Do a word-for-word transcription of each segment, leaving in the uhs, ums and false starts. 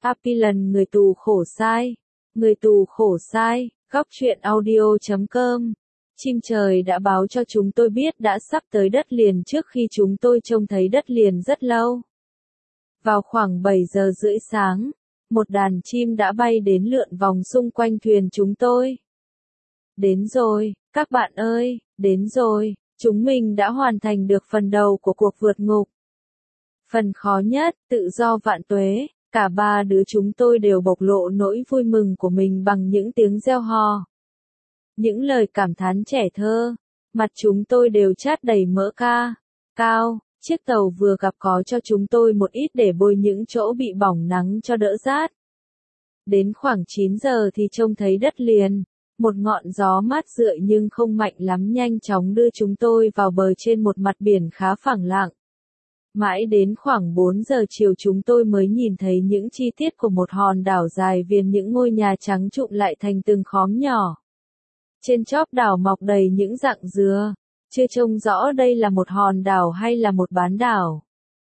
Appilan người tù khổ sai. Người tù khổ sai, góc truyện audio chấm com. Chim trời đã báo cho chúng tôi biết đã sắp tới đất liền trước khi chúng tôi trông thấy đất liền rất lâu. Vào khoảng bảy giờ rưỡi sáng, một đàn chim đã bay đến lượn vòng xung quanh thuyền chúng tôi. Đến rồi, các bạn ơi, đến rồi, chúng mình đã hoàn thành được phần đầu của cuộc vượt ngục. Phần khó nhất, tự do vạn tuế, cả ba đứa chúng tôi đều bộc lộ nỗi vui mừng của mình bằng những tiếng reo hò. Những lời cảm thán trẻ thơ, mặt chúng tôi đều chát đầy mỡ ca, cao, chiếc tàu vừa gặp có cho chúng tôi một ít để bôi những chỗ bị bỏng nắng cho đỡ rát. Đến khoảng chín giờ thì trông thấy đất liền, một ngọn gió mát rượi nhưng không mạnh lắm nhanh chóng đưa chúng tôi vào bờ trên một mặt biển khá phẳng lặng. Mãi đến khoảng bốn giờ chiều chúng tôi mới nhìn thấy những chi tiết của một hòn đảo dài viền những ngôi nhà trắng trụm lại thành từng khóm nhỏ. Trên chóp đảo mọc đầy những rặng dừa, chưa trông rõ đây là một hòn đảo hay là một bán đảo.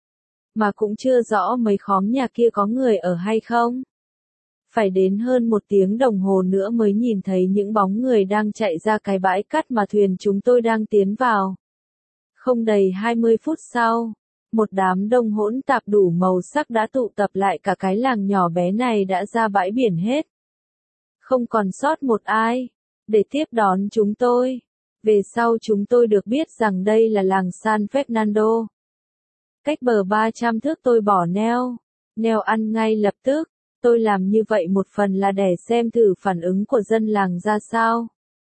Mà cũng chưa rõ mấy khóm nhà kia có người ở hay không. Phải đến hơn một tiếng đồng hồ nữa mới nhìn thấy những bóng người đang chạy ra cái bãi cát mà thuyền chúng tôi đang tiến vào. Không đầy hai mươi phút sau, một đám đông hỗn tạp đủ màu sắc đã tụ tập lại cả cái làng nhỏ bé này đã ra bãi biển hết. Không còn sót một ai, để tiếp đón chúng tôi. Về sau chúng tôi được biết rằng đây là làng San Fernando. Cách bờ ba trăm thước tôi bỏ neo, neo ăn ngay lập tức. Tôi làm như vậy một phần là để xem thử phản ứng của dân làng ra sao.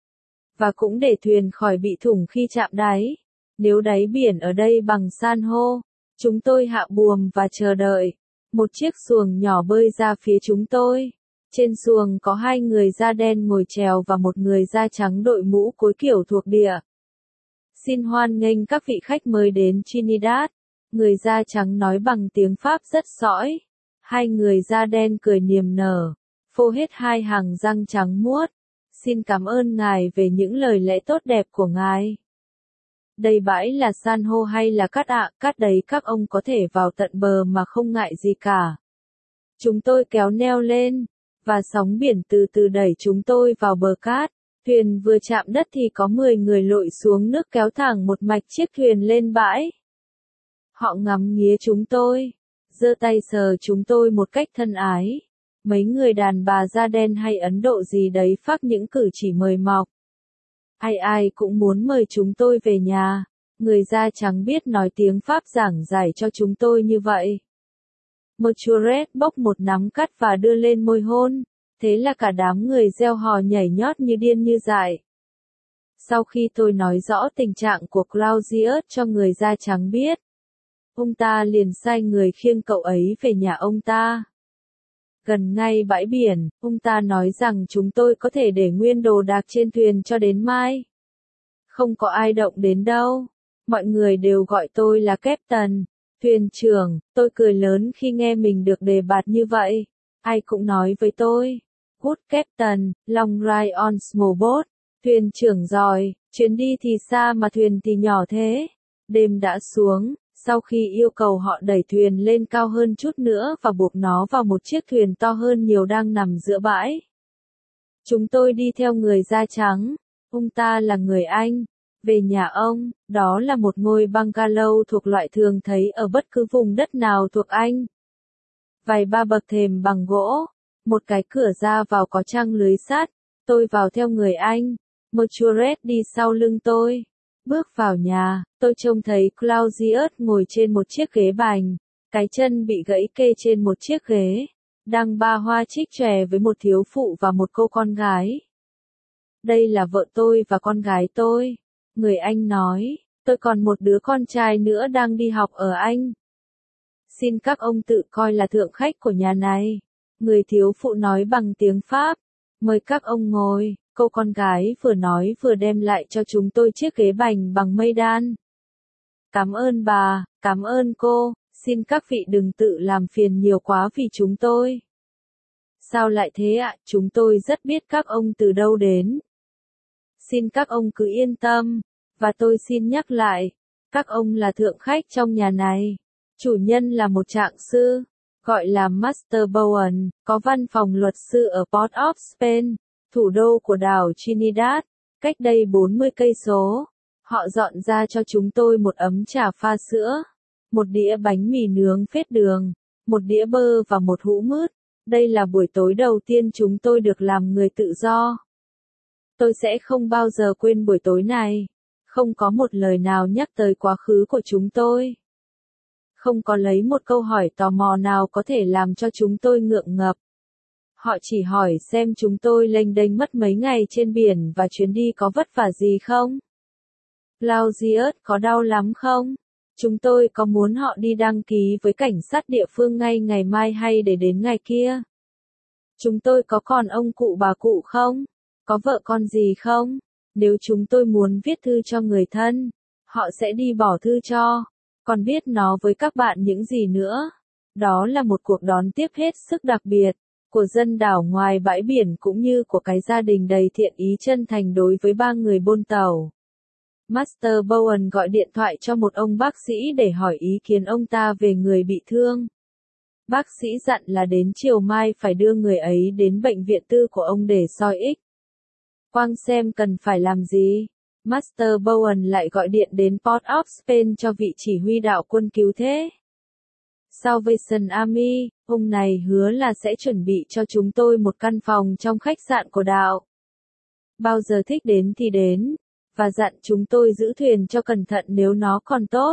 Và cũng để thuyền khỏi bị thủng khi chạm đáy. Nếu đáy biển ở đây bằng san hô, chúng tôi hạ buồm và chờ đợi. Một chiếc xuồng nhỏ bơi ra phía chúng tôi. Trên xuồng có hai người da đen ngồi chèo và một người da trắng đội mũ cối kiểu thuộc địa. Xin hoan nghênh các vị khách mới đến Trinidad. Người da trắng nói bằng tiếng Pháp rất sõi. Hai người da đen cười niềm nở, phô hết hai hàng răng trắng muốt. Xin cảm ơn ngài về những lời lẽ tốt đẹp của ngài. Đây bãi là san hô hay là cát ạ, cát đấy các ông có thể vào tận bờ mà không ngại gì cả. Chúng tôi kéo neo lên, và sóng biển từ từ đẩy chúng tôi vào bờ cát. Thuyền vừa chạm đất thì có mười người lội xuống nước kéo thẳng một mạch chiếc thuyền lên bãi. Họ ngắm nghía chúng tôi, giơ tay sờ chúng tôi một cách thân ái. Mấy người đàn bà da đen hay Ấn Độ gì đấy phác những cử chỉ mời mọc. Ai ai cũng muốn mời chúng tôi về nhà. Người da trắng biết nói tiếng Pháp giảng giải cho chúng tôi như vậy. Mochuret bốc một nắm cát và đưa lên môi hôn. Thế là cả đám người reo hò nhảy nhót như điên như dại. Sau khi tôi nói rõ tình trạng của Claudius cho người da trắng biết, ông ta liền sai người khiêng cậu ấy về nhà ông ta. Gần ngay bãi biển, ông ta nói rằng chúng tôi có thể để nguyên đồ đạc trên thuyền cho đến mai. Không có ai động đến đâu. Mọi người đều gọi tôi là Captain, thuyền trưởng. Tôi cười lớn khi nghe mình được đề bạt như vậy. Ai cũng nói với tôi, Good Captain, long ride on small boat. Thuyền trưởng giỏi, chuyến đi thì xa mà thuyền thì nhỏ thế. Đêm đã xuống. Sau khi yêu cầu họ đẩy thuyền lên cao hơn chút nữa và buộc nó vào một chiếc thuyền to hơn nhiều đang nằm giữa bãi. Chúng tôi đi theo người da trắng. Ông ta là người Anh. Về nhà ông, đó là một ngôi bungalow thuộc loại thường thấy ở bất cứ vùng đất nào thuộc Anh. Vài ba bậc thềm bằng gỗ, một cái cửa ra vào có trăng lưới sắt. Tôi vào theo người Anh. Mochuret đi sau lưng tôi. Bước vào nhà, tôi trông thấy Claudius ngồi trên một chiếc ghế bành, cái chân bị gãy kê trên một chiếc ghế, đang ba hoa trích chòe với một thiếu phụ và một cô con gái. Đây là vợ tôi và con gái tôi, người Anh nói, tôi còn một đứa con trai nữa đang đi học ở Anh. Xin các ông tự coi là thượng khách của nhà này, người thiếu phụ nói bằng tiếng Pháp, mời các ông ngồi. Cô con gái vừa nói vừa đem lại cho chúng tôi chiếc ghế bành bằng mây đan. Cảm ơn bà, cảm ơn cô, xin các vị đừng tự làm phiền nhiều quá vì chúng tôi. Sao lại thế ạ, chúng tôi rất biết các ông từ đâu đến. Xin các ông cứ yên tâm, và tôi xin nhắc lại, các ông là thượng khách trong nhà này. Chủ nhân là một trạng sư, gọi là Master Bowen, có văn phòng luật sư ở Port of Spain, thủ đô của đảo Trinidad, cách đây bốn mươi cây số. Họ dọn ra cho chúng tôi một ấm trà pha sữa, một đĩa bánh mì nướng phết đường, một đĩa bơ và một hũ mứt. Đây là buổi tối đầu tiên chúng tôi được làm người tự do. Tôi sẽ không bao giờ quên buổi tối này. Không có một lời nào nhắc tới quá khứ của chúng tôi. Không có lấy một câu hỏi tò mò nào có thể làm cho chúng tôi ngượng ngập. Họ chỉ hỏi xem chúng tôi lênh đênh mất mấy ngày trên biển và chuyến đi có vất vả gì không? Claudius có đau lắm không? Chúng tôi có muốn họ đi đăng ký với cảnh sát địa phương ngay ngày mai hay để đến ngày kia? Chúng tôi có còn ông cụ bà cụ không? Có vợ con gì không? Nếu chúng tôi muốn viết thư cho người thân, họ sẽ đi bỏ thư cho. Còn biết nó với các bạn những gì nữa? Đó là một cuộc đón tiếp hết sức đặc biệt, của dân đảo ngoài bãi biển cũng như của cái gia đình đầy thiện ý chân thành đối với ba người bôn tàu. Master Bowen gọi điện thoại cho một ông bác sĩ để hỏi ý kiến ông ta về người bị thương. Bác sĩ dặn là đến chiều mai phải đưa người ấy đến bệnh viện tư của ông để soi ích. Quang xem cần phải làm gì. Master Bowen lại gọi điện đến Port of Spain cho vị chỉ huy đạo quân cứu thế Salvation Army, ông này hứa là sẽ chuẩn bị cho chúng tôi một căn phòng trong khách sạn của đạo. Bao giờ thích đến thì đến, và dặn chúng tôi giữ thuyền cho cẩn thận nếu nó còn tốt.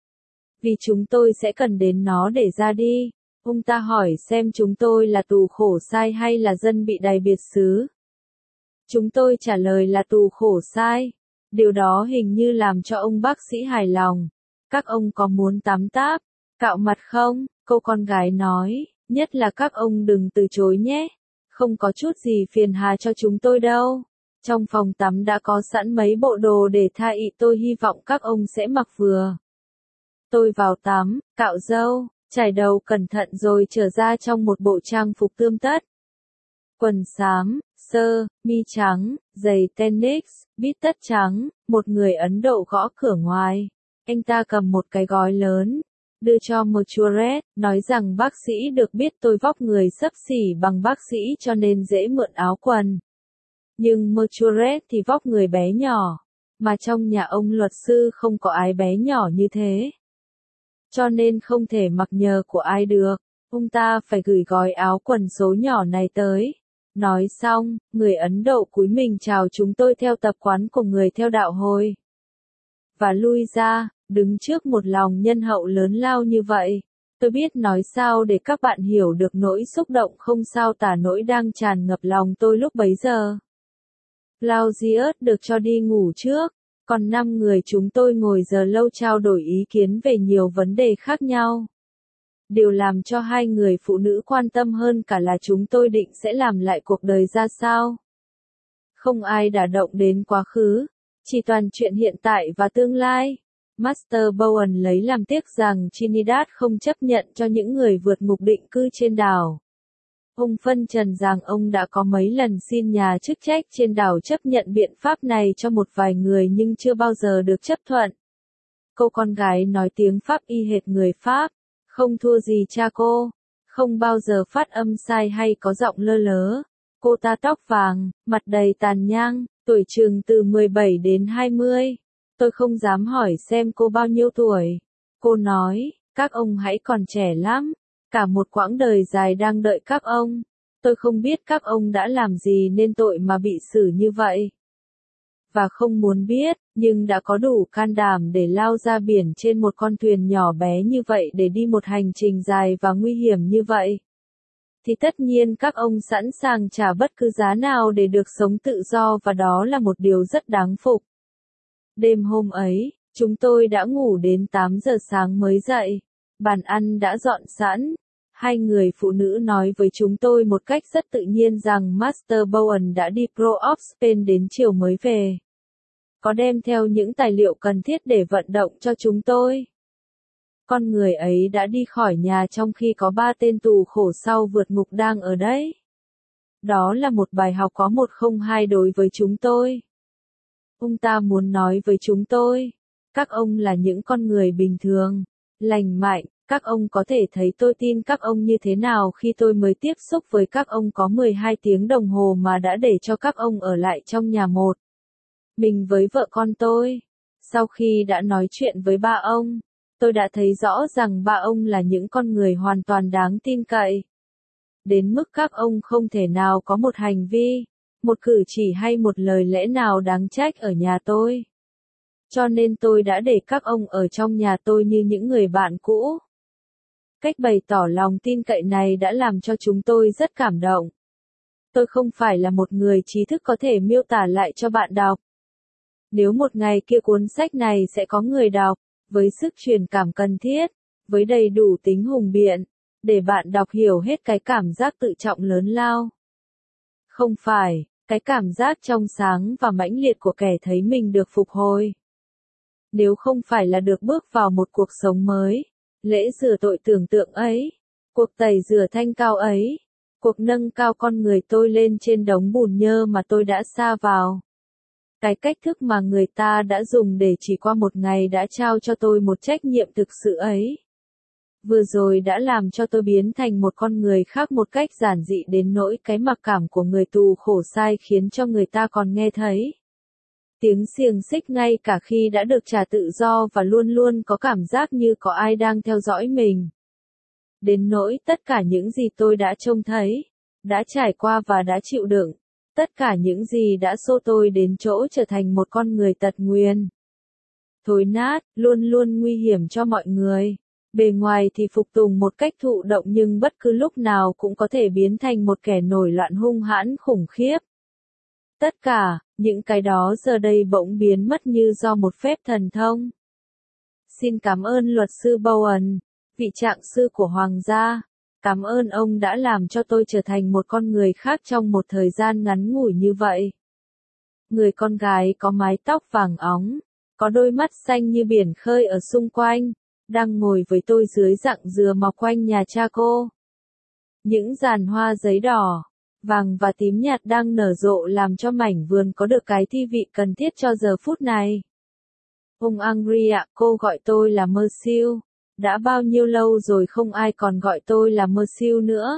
Vì chúng tôi sẽ cần đến nó để ra đi. Ông ta hỏi xem chúng tôi là tù khổ sai hay là dân bị đày biệt xứ. Chúng tôi trả lời là tù khổ sai. Điều đó hình như làm cho ông bác sĩ hài lòng. Các ông có muốn tắm táp, cạo mặt không? Cô con gái nói, nhất là các ông đừng từ chối nhé. Không có chút gì phiền hà cho chúng tôi đâu. Trong phòng tắm đã có sẵn mấy bộ đồ để tha y, tôi hy vọng các ông sẽ mặc vừa. Tôi vào tắm, cạo râu, chải đầu cẩn thận rồi trở ra trong một bộ trang phục tươm tất. Quần xám, sơ, mi trắng, giày tennis, bít tất trắng, một người Ấn Độ gõ cửa ngoài. Anh ta cầm một cái gói lớn, đưa cho Merchuret, nói rằng bác sĩ được biết tôi vóc người xấp xỉ bằng bác sĩ cho nên dễ mượn áo quần. Nhưng Merchuret thì vóc người bé nhỏ, mà trong nhà ông luật sư không có ai bé nhỏ như thế. Cho nên không thể mặc nhờ của ai được, ông ta phải gửi gói áo quần số nhỏ này tới. Nói xong, người Ấn Độ cúi mình chào chúng tôi theo tập quán của người theo đạo Hồi. Và lui ra, đứng trước một lòng nhân hậu lớn lao như vậy. Tôi biết nói sao để các bạn hiểu được nỗi xúc động không sao tả nỗi đang tràn ngập lòng tôi lúc bấy giờ. Claudius được cho đi ngủ trước, còn năm người chúng tôi ngồi giờ lâu trao đổi ý kiến về nhiều vấn đề khác nhau. Điều làm cho hai người phụ nữ quan tâm hơn cả là chúng tôi định sẽ làm lại cuộc đời ra sao. Không ai đả động đến quá khứ, chỉ toàn chuyện hiện tại và tương lai. Master Bowen lấy làm tiếc rằng Trinidad không chấp nhận cho những người vượt ngục định cư trên đảo. Ông phân trần rằng ông đã có mấy lần xin nhà chức trách trên đảo chấp nhận biện pháp này cho một vài người nhưng chưa bao giờ được chấp thuận. Cô con gái nói tiếng Pháp y hệt người Pháp, không thua gì cha cô, không bao giờ phát âm sai hay có giọng lơ lớ. Cô ta tóc vàng, mặt đầy tàn nhang, tuổi chừng từ mười bảy đến hai mươi. Tôi không dám hỏi xem cô bao nhiêu tuổi. Cô nói, các ông hãy còn trẻ lắm. Cả một quãng đời dài đang đợi các ông. Tôi không biết các ông đã làm gì nên tội mà bị xử như vậy. Và không muốn biết, nhưng đã có đủ can đảm để lao ra biển trên một con thuyền nhỏ bé như vậy để đi một hành trình dài và nguy hiểm như vậy. Thì tất nhiên các ông sẵn sàng trả bất cứ giá nào để được sống tự do và đó là một điều rất đáng phục. Đêm hôm ấy, chúng tôi đã ngủ đến tám giờ sáng mới dậy. Bàn ăn đã dọn sẵn. Hai người phụ nữ nói với chúng tôi một cách rất tự nhiên rằng Master Bowen đã đi Port of Spain đến chiều mới về. Có đem theo những tài liệu cần thiết để vận động cho chúng tôi. Con người ấy đã đi khỏi nhà trong khi có ba tên tù khổ sau vượt ngục đang ở đấy. Đó là một bài học có một không hai đối với chúng tôi. Ông ta muốn nói với chúng tôi, các ông là những con người bình thường, lành mạnh, Các ông có thể thấy tôi tin các ông như thế nào khi tôi mới tiếp xúc với các ông có mười hai tiếng đồng hồ mà đã để cho các ông ở lại trong nhà một mình với vợ con tôi. Sau khi đã nói chuyện với ba ông, tôi đã thấy rõ rằng ba ông là những con người hoàn toàn đáng tin cậy. Đến mức các ông không thể nào có một hành vi, một cử chỉ hay một lời lẽ nào đáng trách ở nhà tôi. Cho nên tôi đã để các ông ở trong nhà tôi như những người bạn cũ. Cách bày tỏ lòng tin cậy này đã làm cho chúng tôi rất cảm động. Tôi không phải là một người trí thức có thể miêu tả lại cho bạn đọc. Nếu một ngày kia cuốn sách này sẽ có người đọc, với sức truyền cảm cần thiết, với đầy đủ tính hùng biện, để bạn đọc hiểu hết cái cảm giác tự trọng lớn lao. Không phải, cái cảm giác trong sáng và mãnh liệt của kẻ thấy mình được phục hồi. Nếu không phải là được bước vào một cuộc sống mới, lễ rửa tội tưởng tượng ấy, cuộc tẩy rửa thanh cao ấy, cuộc nâng cao con người tôi lên trên đống bùn nhơ mà tôi đã sa vào. Cái cách thức mà người ta đã dùng để chỉ qua một ngày đã trao cho tôi một trách nhiệm thực sự ấy. Vừa rồi đã làm cho tôi biến thành một con người khác một cách giản dị đến nỗi cái mặc cảm của người tù khổ sai khiến cho người ta còn nghe thấy tiếng xiềng xích ngay cả khi đã được trả tự do và luôn luôn có cảm giác như có ai đang theo dõi mình. Đến nỗi tất cả những gì tôi đã trông thấy, đã trải qua và đã chịu đựng, tất cả những gì đã xô tôi đến chỗ trở thành một con người tật nguyền. Thối nát, luôn luôn nguy hiểm cho mọi người. Bề ngoài thì phục tùng một cách thụ động nhưng bất cứ lúc nào cũng có thể biến thành một kẻ nổi loạn hung hãn khủng khiếp. Tất cả, những cái đó giờ đây bỗng biến mất như do một phép thần thông. Xin cảm ơn luật sư Bowen, vị trạng sư của Hoàng gia. Cảm ơn ông đã làm cho tôi trở thành một con người khác trong một thời gian ngắn ngủi như vậy. Người con gái có mái tóc vàng óng, có đôi mắt xanh như biển khơi ở xung quanh, đang ngồi với tôi dưới rặng dừa mọc quanh nhà cha cô. Những dàn hoa giấy đỏ, vàng và tím nhạt đang nở rộ làm cho mảnh vườn có được cái thi vị cần thiết cho giờ phút này. Ông Angry ạ, cô gọi tôi là Merciu. Đã bao nhiêu lâu rồi không ai còn gọi tôi là Merciu nữa.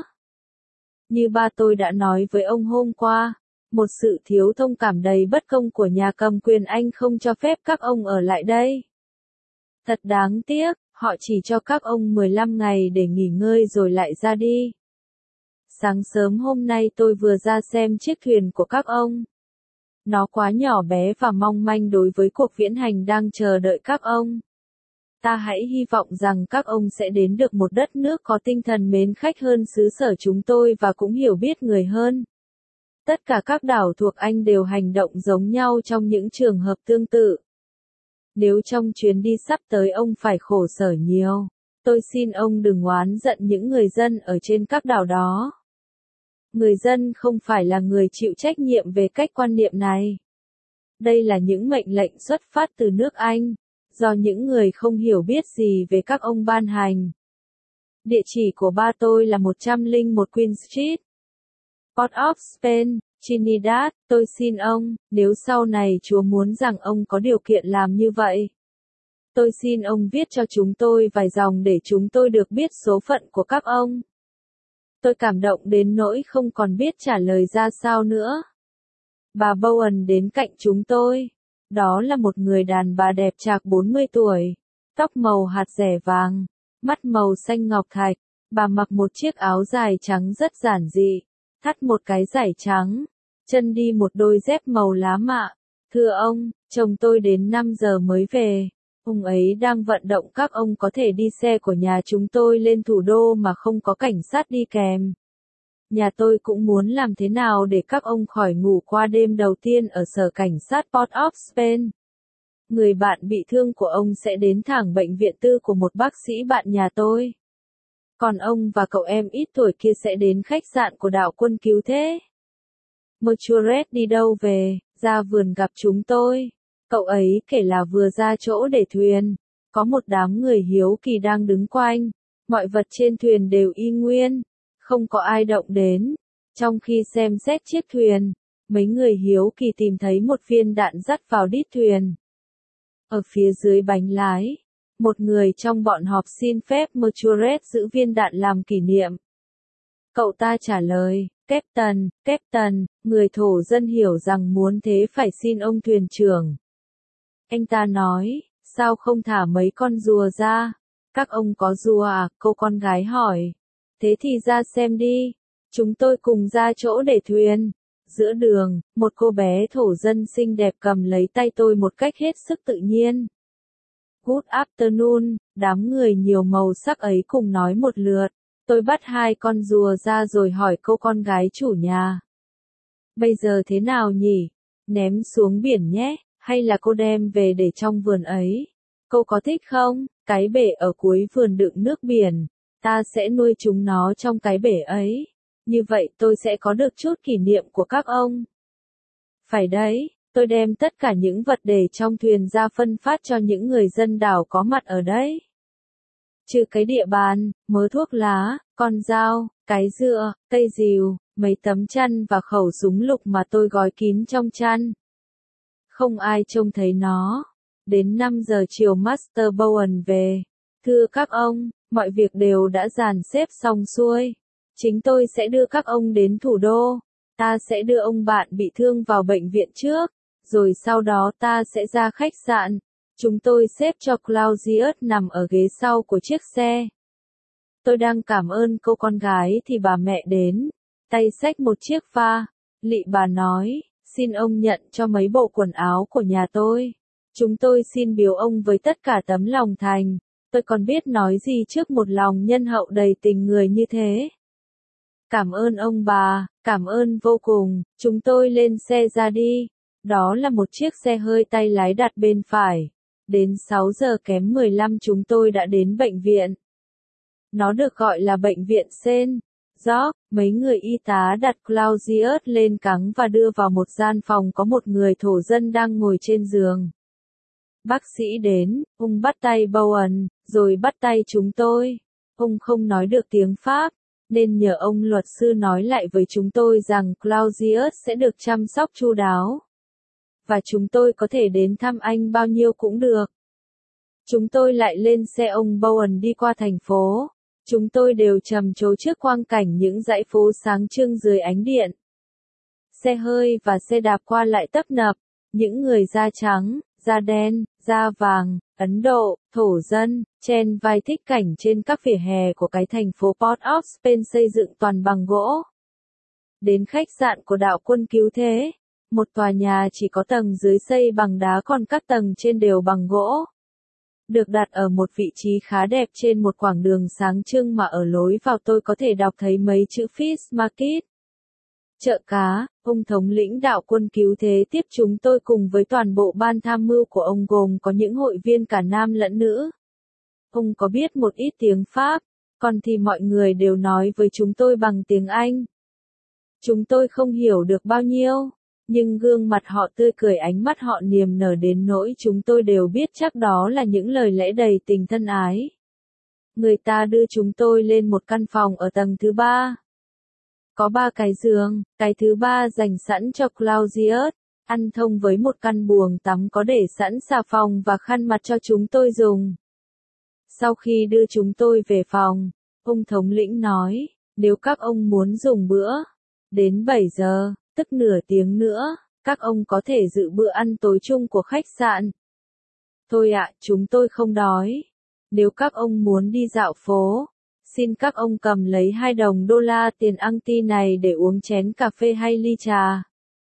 Như ba tôi đã nói với ông hôm qua, một sự thiếu thông cảm đầy bất công của nhà cầm quyền Anh không cho phép các ông ở lại đây. Thật đáng tiếc, họ chỉ cho các ông mười lăm ngày để nghỉ ngơi rồi lại ra đi. Sáng sớm hôm nay tôi vừa ra xem chiếc thuyền của các ông. Nó quá nhỏ bé và mong manh đối với cuộc viễn hành đang chờ đợi các ông. Ta hãy hy vọng rằng các ông sẽ đến được một đất nước có tinh thần mến khách hơn xứ sở chúng tôi và cũng hiểu biết người hơn. Tất cả các đảo thuộc Anh đều hành động giống nhau trong những trường hợp tương tự. Nếu trong chuyến đi sắp tới ông phải khổ sở nhiều, tôi xin ông đừng oán giận những người dân ở trên các đảo đó. Người dân không phải là người chịu trách nhiệm về cách quan niệm này. Đây là những mệnh lệnh xuất phát từ nước Anh, do những người không hiểu biết gì về các ông ban hành. Địa chỉ của ba tôi là một trăm lẻ một Queen Street, Port of Spain, Trinidad. Tôi xin ông, nếu sau này Chúa muốn rằng ông có điều kiện làm như vậy, tôi xin ông viết cho chúng tôi vài dòng để chúng tôi được biết số phận của các ông. Tôi cảm động đến nỗi không còn biết trả lời ra sao nữa. Bà Bowen đến cạnh chúng tôi. Đó là một người đàn bà đẹp trạc bốn mươi tuổi, tóc màu hạt rẻ vàng, mắt màu xanh ngọc thạch. Bà mặc một chiếc áo dài trắng rất giản dị, thắt một cái dải trắng, chân đi một đôi dép màu lá mạ. Thưa ông, chồng tôi đến năm giờ mới về. Ông ấy đang vận động các ông có thể đi xe của nhà chúng tôi lên thủ đô mà không có cảnh sát đi kèm. Nhà tôi cũng muốn làm thế nào để các ông khỏi ngủ qua đêm đầu tiên ở sở cảnh sát Port of Spain. Người bạn bị thương của ông sẽ đến thẳng bệnh viện tư của một bác sĩ bạn nhà tôi. Còn ông và cậu em ít tuổi kia sẽ đến khách sạn của đạo quân cứu thế. Merchuret đi đâu về, ra vườn gặp chúng tôi. Cậu ấy kể là vừa ra chỗ để thuyền, có một đám người hiếu kỳ đang đứng quanh, mọi vật trên thuyền đều y nguyên, không có ai động đến. Trong khi xem xét chiếc thuyền, mấy người hiếu kỳ tìm thấy một viên đạn dắt vào đít thuyền. Ở phía dưới bánh lái, Một người trong bọn họp xin phép Mercuret giữ viên đạn làm kỷ niệm. Cậu ta trả lời, Captain, Captain, người thổ dân hiểu rằng muốn thế phải xin ông thuyền trưởng. Anh ta nói, sao không thả mấy con rùa ra? Các ông có rùa à? Cô con gái hỏi. Thế thì ra xem đi. Chúng tôi cùng ra chỗ để thuyền. Giữa đường, một cô bé thổ dân xinh đẹp cầm lấy tay tôi một cách hết sức tự nhiên. Good afternoon, đám người nhiều màu sắc ấy cùng nói một lượt. Tôi bắt hai con rùa ra rồi hỏi cô con gái chủ nhà. Bây giờ thế nào nhỉ? Ném xuống biển nhé, hay là cô đem về để trong vườn ấy? Cô có thích không? Cái bể ở cuối vườn đựng nước biển. Ta sẽ nuôi chúng nó trong cái bể ấy. Như vậy tôi sẽ có được chút kỷ niệm của các ông. Phải đấy, tôi đem tất cả những vật để trong thuyền ra phân phát cho những người dân đảo có mặt ở đấy. Trừ cái địa bàn, mớ thuốc lá, con dao, cái dựa, cây rìu, mấy tấm chăn và khẩu súng lục mà tôi gói kín trong chăn. Không ai trông thấy nó. Đến năm giờ chiều Master Bowen về. Thưa các ông, mọi việc đều đã dàn xếp xong xuôi. Chính tôi sẽ đưa các ông đến thủ đô. Ta sẽ đưa ông bạn bị thương vào bệnh viện trước, rồi sau đó ta sẽ ra khách sạn. Chúng tôi xếp cho Claudius nằm ở ghế sau của chiếc xe. Tôi đang cảm ơn cô con gái thì bà mẹ đến, tay xách một chiếc pha. Lị bà nói, xin ông nhận cho mấy bộ quần áo của nhà tôi. Chúng tôi xin biếu ông với tất cả tấm lòng thành. Tôi còn biết nói gì trước một lòng nhân hậu đầy tình người như thế. Cảm ơn ông bà, cảm ơn vô cùng. Chúng tôi lên xe ra đi. Đó là một chiếc xe hơi tay lái đặt bên phải. Đến sáu giờ kém mười lăm chúng tôi đã đến bệnh viện. Nó được gọi là bệnh viện Saint George. Mấy người y tá đặt Claudius lên cáng và đưa vào một gian phòng có một người thổ dân đang ngồi trên giường. Bác sĩ đến, ông bắt tay Bowen, rồi bắt tay chúng tôi. Ông không nói được tiếng Pháp, nên nhờ ông luật sư nói lại với chúng tôi rằng Claudius sẽ được chăm sóc chu đáo. Và chúng tôi có thể đến thăm anh bao nhiêu cũng được. Chúng tôi lại lên xe ông Bowen đi qua thành phố. Chúng tôi đều trầm trồ trước quang cảnh những dãy phố sáng trưng dưới ánh điện. Xe hơi và xe đạp qua lại tấp nập. Những người da trắng, da đen, da vàng, Ấn Độ, thổ dân, chen vai thích cảnh trên các vỉa hè của cái thành phố Port of Spain xây dựng toàn bằng gỗ. Đến khách sạn của đạo quân cứu thế. Một tòa nhà chỉ có tầng dưới xây bằng đá còn các tầng trên đều bằng gỗ. Được đặt ở một vị trí khá đẹp trên một quảng đường sáng trưng mà ở lối vào tôi có thể đọc thấy mấy chữ Fish Market. Chợ cá, ông thống lĩnh đạo quân cứu thế tiếp chúng tôi cùng với toàn bộ ban tham mưu của ông gồm có những hội viên cả nam lẫn nữ. Ông có biết một ít tiếng Pháp, còn thì mọi người đều nói với chúng tôi bằng tiếng Anh. Chúng tôi không hiểu được bao nhiêu, nhưng gương mặt họ tươi cười, ánh mắt họ niềm nở đến nỗi chúng tôi đều biết chắc đó là những lời lẽ đầy tình thân ái. Người ta đưa chúng tôi lên một căn phòng ở tầng thứ ba. Có ba cái giường, cái thứ ba dành sẵn cho Claudius, ăn thông với một căn buồng tắm có để sẵn xà phòng và khăn mặt cho chúng tôi dùng. Sau khi đưa chúng tôi về phòng, ông thống lĩnh nói, nếu các ông muốn dùng bữa, đến bảy giờ, tức nửa tiếng nữa, các ông có thể dự bữa ăn tối chung của khách sạn. Thôi ạ, chúng tôi không đói. Nếu các ông muốn đi dạo phố, xin các ông cầm lấy hai đồng đô la tiền Anti này để uống chén cà phê hay ly trà.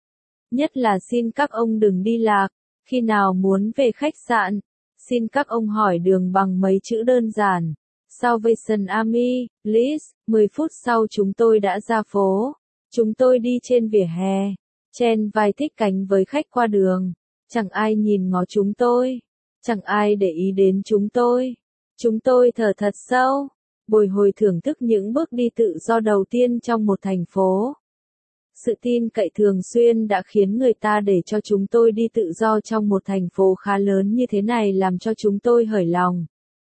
Nhất là xin các ông đừng đi lạc, khi nào muốn về khách sạn, xin các ông hỏi đường bằng mấy chữ đơn giản. Salvation Army, please. mười phút sau chúng tôi đã ra phố. Chúng tôi đi trên vỉa hè, chen vai thích cánh với khách qua đường. Chẳng ai nhìn ngó chúng tôi, chẳng ai để ý đến chúng tôi. Chúng tôi thở thật sâu, bồi hồi thưởng thức những bước đi tự do đầu tiên trong một thành phố. Sự tin cậy thường xuyên đã khiến người ta để cho chúng tôi đi tự do trong một thành phố khá lớn như thế này làm cho chúng tôi hởi lòng.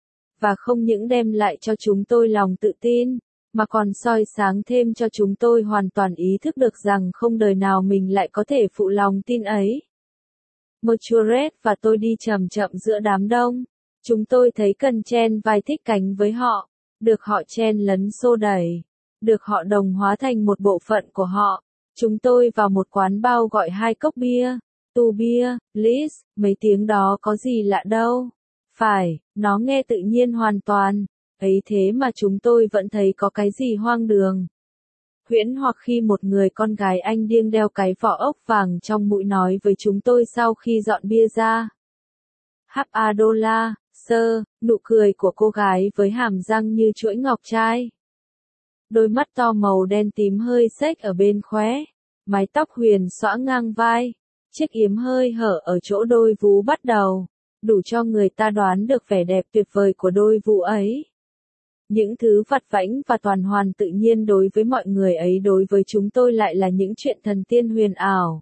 Và không những đem lại cho chúng tôi lòng tự tin, mà còn soi sáng thêm cho chúng tôi hoàn toàn ý thức được rằng không đời nào mình lại có thể phụ lòng tin ấy. Mercuret và tôi đi chậm chậm giữa đám đông. Chúng tôi thấy cần chen vai thích cánh với họ, được họ chen lấn xô đẩy, được họ đồng hóa thành một bộ phận của họ. Chúng tôi vào một quán bao gọi hai cốc bia, two beer, please, mấy tiếng đó có gì lạ đâu. Phải, nó nghe tự nhiên hoàn toàn, ấy thế mà chúng tôi vẫn thấy có cái gì hoang đường. Huyễn hoặc khi một người con gái Anh điên đeo cái vỏ ốc vàng trong mũi nói với chúng tôi sau khi dọn bia ra. Half a dollar, sir, nụ cười của cô gái với hàm răng như chuỗi ngọc trai. Đôi mắt to màu đen tím hơi xếch ở bên khóe, mái tóc huyền xõa ngang vai, chiếc yếm hơi hở ở chỗ đôi vú bắt đầu, đủ cho người ta đoán được vẻ đẹp tuyệt vời của đôi vú ấy. Những thứ vặt vãnh và toàn hoàn tự nhiên đối với mọi người ấy đối với chúng tôi lại là những chuyện thần tiên huyền ảo.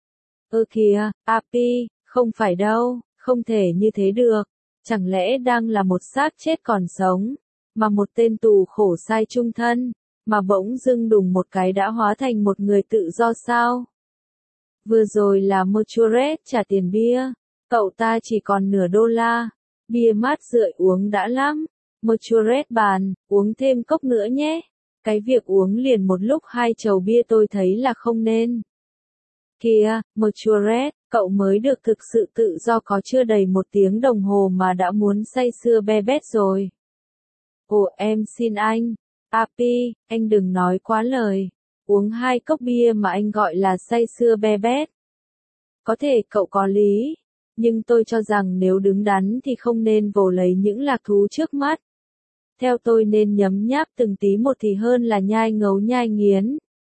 Ơ kìa, Papi, không phải đâu, không thể như thế được, chẳng lẽ đang là một xác chết còn sống, mà một tên tù khổ sai chung thân, mà bỗng dưng đùng một cái đã hóa thành một người tự do sao? Vừa rồi là Mochuret trả tiền bia, cậu ta chỉ còn nửa đô la, bia mát rượi uống đã lắm. Mochuret bàn, uống thêm cốc nữa nhé. Cái việc uống liền một lúc hai chầu bia tôi thấy là không nên. Kìa, Mochuret, cậu mới được thực sự tự do có chưa đầy một tiếng đồng hồ mà đã muốn say sưa be bét rồi. Ồ em xin anh, Papi, anh đừng nói quá lời. Uống hai cốc bia mà anh gọi là say sưa be bét. Có thể cậu có lý, nhưng tôi cho rằng nếu đứng đắn thì không nên vồ lấy những lạc thú trước mắt. Theo tôi nên nhấm nháp từng tí một thì hơn là nhai ngấu nhai nghiến.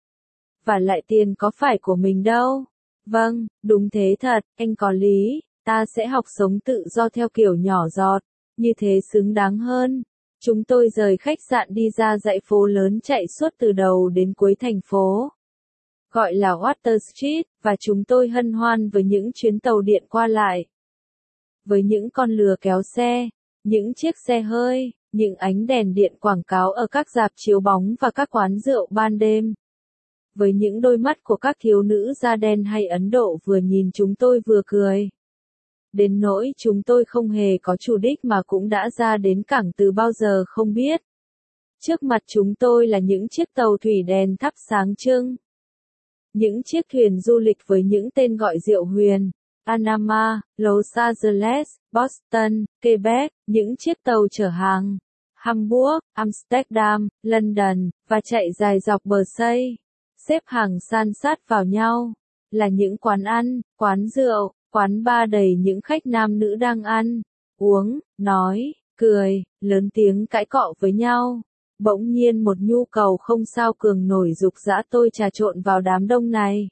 Và lại tiền có phải của mình đâu. Vâng, đúng thế thật, anh có lý, ta sẽ học sống tự do theo kiểu nhỏ giọt, như thế xứng đáng hơn. Chúng tôi rời khách sạn đi ra dãy phố lớn chạy suốt từ đầu đến cuối thành phố, gọi là Water Street, và chúng tôi hân hoan với những chuyến tàu điện qua lại. Với những con lừa kéo xe, những chiếc xe hơi, những ánh đèn điện quảng cáo ở các rạp chiếu bóng và các quán rượu ban đêm. Với những đôi mắt của các thiếu nữ da đen hay Ấn Độ vừa nhìn chúng tôi vừa cười. Đến nỗi chúng tôi không hề có chủ đích mà cũng đã ra đến cảng từ bao giờ không biết. Trước mặt chúng tôi là những chiếc tàu thủy đèn thắp sáng trưng. Những chiếc thuyền du lịch với những tên gọi diệu huyền, Panama, Los Angeles, Boston, Quebec, những chiếc tàu chở hàng, Hamburg, Amsterdam, London, và chạy dài dọc bờ Sây, xếp hàng san sát vào nhau, là những quán ăn, quán rượu, quán bar đầy những khách nam nữ đang ăn, uống, nói, cười, lớn tiếng cãi cọ với nhau. Bỗng nhiên một nhu cầu không sao cường nổi dục dã tôi trà trộn vào đám đông này.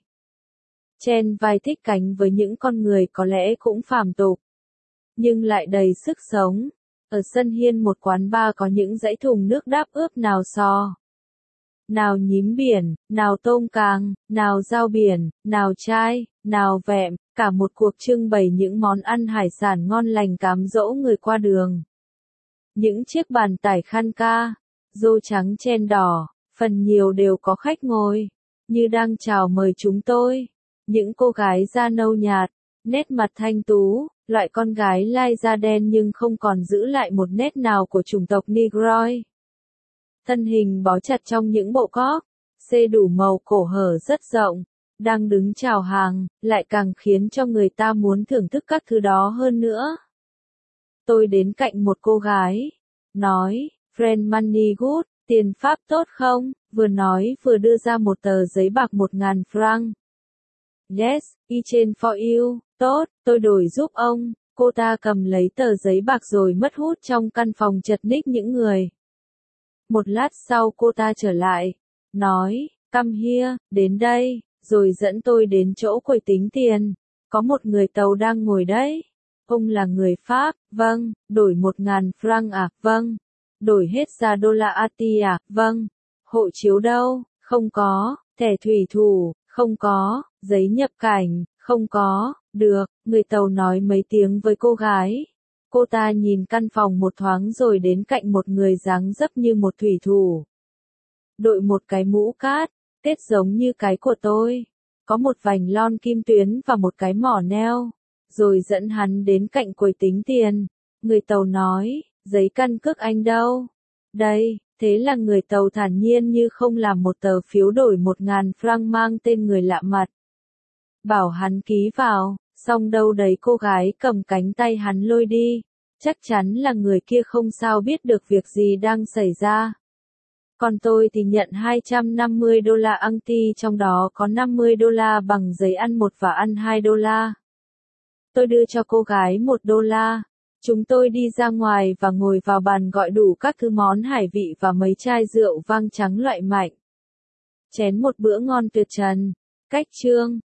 Chen vai thích cánh với những con người có lẽ cũng phàm tục, nhưng lại đầy sức sống. Ở sân hiên một quán bar có những dãy thùng nước đáp ướp nào sò, nào nhím biển, nào tôm càng, nào rau biển, nào chai, nào vẹm, cả một cuộc trưng bày những món ăn hải sản ngon lành cám dỗ người qua đường. Những chiếc bàn tải khăn ca, rô trắng chen đỏ, phần nhiều đều có khách ngồi, như đang chào mời chúng tôi. Những cô gái da nâu nhạt, nét mặt thanh tú, loại con gái lai da đen nhưng không còn giữ lại một nét nào của chủng tộc Negroid. Thân hình bó chặt trong những bộ cóc, xê đủ màu cổ hở rất rộng, đang đứng chào hàng, lại càng khiến cho người ta muốn thưởng thức các thứ đó hơn nữa. Tôi đến cạnh một cô gái, nói, Friend money good, tiền Pháp tốt không? Vừa nói vừa đưa ra một tờ giấy bạc một ngàn franc. Yes, y trên for you, tốt, tôi đổi giúp ông. Cô ta cầm lấy tờ giấy bạc rồi mất hút trong căn phòng chật ních những người. Một lát sau cô ta trở lại, nói, come here, đến đây, rồi dẫn tôi đến chỗ quầy tính tiền. Có một người Tàu đang ngồi đấy. Ông là người Pháp, vâng, đổi một ngàn franc à, vâng. Đổi hết ra đô la a tê à, vâng. Hộ chiếu đâu, không có, thẻ thủy thủ, không có, giấy nhập cảnh, không có, được, người Tàu nói mấy tiếng với cô gái. Cô ta nhìn căn phòng một thoáng rồi đến cạnh một người dáng dấp như một thủy thủ. Đội một cái mũ cát, tết giống như cái của tôi. Có một vành lon kim tuyến và một cái mỏ neo. Rồi dẫn hắn đến cạnh quầy tính tiền. Người Tàu nói, giấy căn cước anh đâu? Đây, thế là người Tàu thản nhiên như không làm một tờ phiếu đổi một ngàn franc mang tên người lạ mặt. Bảo hắn ký vào, xong đâu đấy cô gái cầm cánh tay hắn lôi đi. Chắc chắn là người kia không sao biết được việc gì đang xảy ra. Còn tôi thì nhận hai trăm năm mươi đô la Ăng Ti, trong đó có năm mươi đô la bằng giấy ăn một và ăn hai đô la. Tôi đưa cho cô gái một đô la. Chúng tôi đi ra ngoài và ngồi vào bàn gọi đủ các thứ món hải vị và mấy chai rượu vang trắng loại mạnh. Chén một bữa ngon tuyệt trần. Cách chương